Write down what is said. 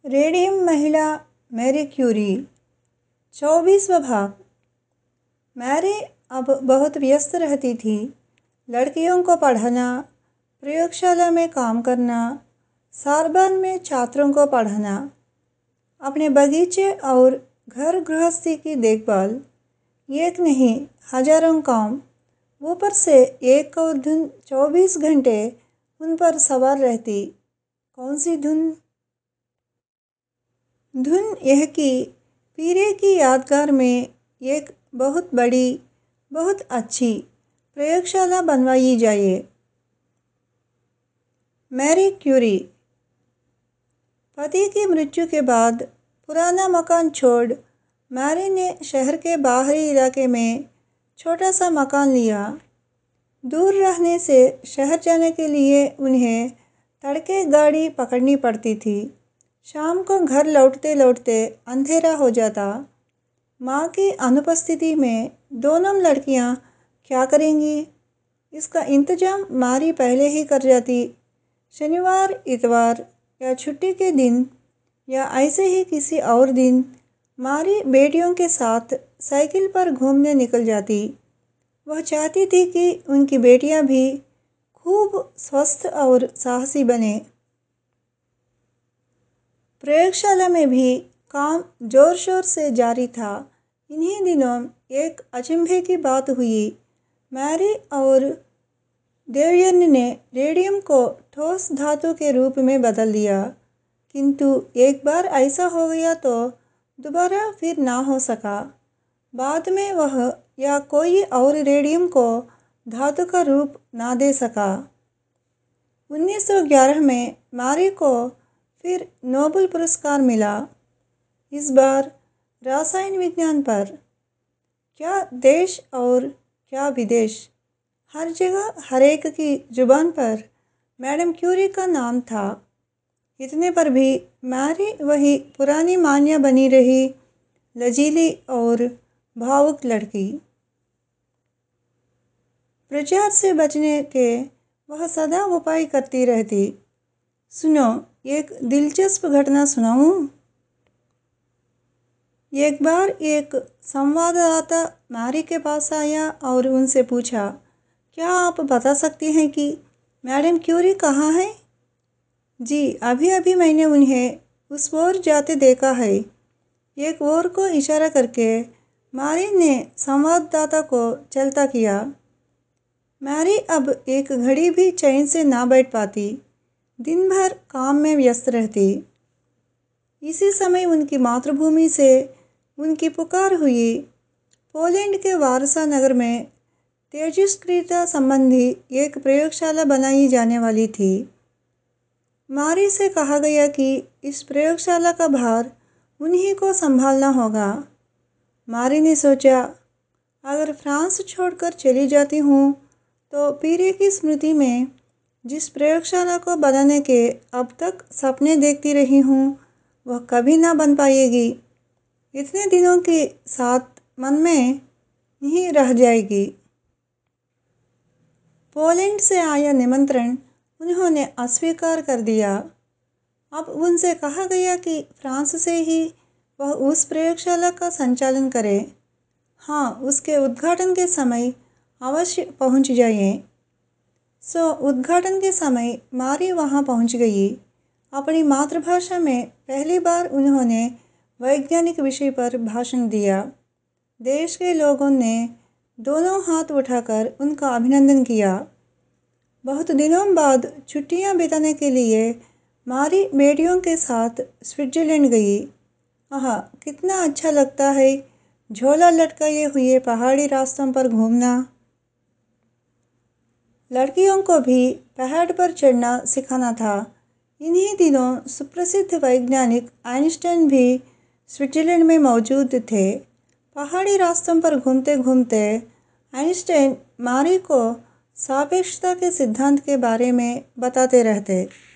Radium महिला Marie Curie 24वां भाग। Mary अब बहुत व्यस्त रहती थी। लड़कियों को पढ़ाना, प्रयोगशाला में काम करना, सारबान में छात्रों को पढ़ाना, अपने बगीचे और घर गृहस्थी की देखभाल, एक नहीं हजारों काम। ऊपर से एक और धुन 24 घंटे उन पर सवार रहती। कौन सी धुन? धुन यह कि पीरे की यादगार में एक बहुत बड़ी, बहुत अच्छी प्रयोगशाला बनवाई जाए। मैरी क्यूरी पति की मृत्यु के बाद पुराना मकान छोड़ मैरी ने शहर के बाहरी इलाके में छोटा सा मकान लिया। दूर रहने से शहर जाने के लिए उन्हें तड़के गाड़ी पकड़नी पड़ती थी। शाम को घर लौटते लौटते अंधेरा हो जाता। माँ की अनुपस्थिति में दोनों लड़कियाँ क्या करेंगी, इसका इंतजाम मैरी पहले ही कर जाती। शनिवार, इतवार या छुट्टी के दिन या ऐसे ही किसी और दिन मैरी बेटियों के साथ साइकिल पर घूमने निकल जाती। वह चाहती थी कि उनकी बेटियां भी खूब स्वस्थ और साहसी बने। प्रयोगशाला में भी काम जोर शोर से जारी था। इन्हीं दिनों एक अचंभे की बात हुई। मैरी और देवयन ने रेडियम को ठोस धातु के रूप में बदल दिया, किंतु एक बार ऐसा हो गया तो दोबारा फिर ना हो सका। बाद में वह या कोई और रेडियम को धातु का रूप ना दे सका। 1911 में मैरी को फिर नोबेल पुरस्कार मिला, इस बार रसायन विज्ञान पर। क्या देश और क्या विदेश, हर जगह हर एक की जुबान पर मैडम क्यूरी का नाम था। इतने पर भी मैरी वही पुरानी मान्या बनी रही, लचीली और भावुक लड़की। प्रचार से बचने के वह सदा उपाय करती रहती। सुनो, एक दिलचस्प घटना सुनाऊं? एक बार एक संवाददाता मैरी के पास आया और उनसे पूछा, क्या आप बता सकती हैं कि मैडम क्यूरी कहाँ है? जी, अभी अभी मैंने उन्हें उस ओर जाते देखा है। एक ओर को इशारा करके मैरी ने संवाददाता को चलता किया। मैरी अब एक घड़ी भी चैन से ना बैठ पाती, दिन भर काम में व्यस्त रहती। इसी समय उनकी मातृभूमि से उनकी पुकार हुई। पोलैंड के वारसा नगर में तेजस्क्रियता संबंधी एक प्रयोगशाला बनाई जाने वाली थी। मैरी से कहा गया कि इस प्रयोगशाला का भार उन्हीं को संभालना होगा। मैरी ने सोचा, अगर फ्रांस छोड़कर चली जाती हूँ तो पीरे की स्मृति में जिस प्रयोगशाला को बनाने के अब तक सपने देखती रही हूँ वह कभी ना बन पाएगी। इतने दिनों के साथ मन में ही रह जाएगी। पोलैंड से आया निमंत्रण उन्होंने अस्वीकार कर दिया। अब उनसे कहा गया कि फ्रांस से ही वह उस प्रयोगशाला का संचालन करे। हाँ, उसके उद्घाटन के समय अवश्य पहुंच जाइए। उद्घाटन के समय मैरी वहां पहुंच गई। अपनी मातृभाषा में पहली बार उन्होंने वैज्ञानिक विषय पर भाषण दिया। देश के लोगों ने दोनों हाथ उठाकर उनका अभिनंदन किया। बहुत दिनों बाद छुट्टियां बिताने के लिए मैरी बेटियों के साथ स्विट्जरलैंड गई। आह, कितना अच्छा लगता है झोला लटकाए हुए पहाड़ी रास्तों पर घूमना। लड़कियों को भी पहाड़ पर चढ़ना सिखाना था। इन्हीं दिनों सुप्रसिद्ध वैज्ञानिक आइंस्टाइन भी स्विट्जरलैंड में मौजूद थे। पहाड़ी रास्तों पर घूमते घूमते आइंस्टाइन मैरी को सापेक्षता के सिद्धांत के बारे में बताते रहते।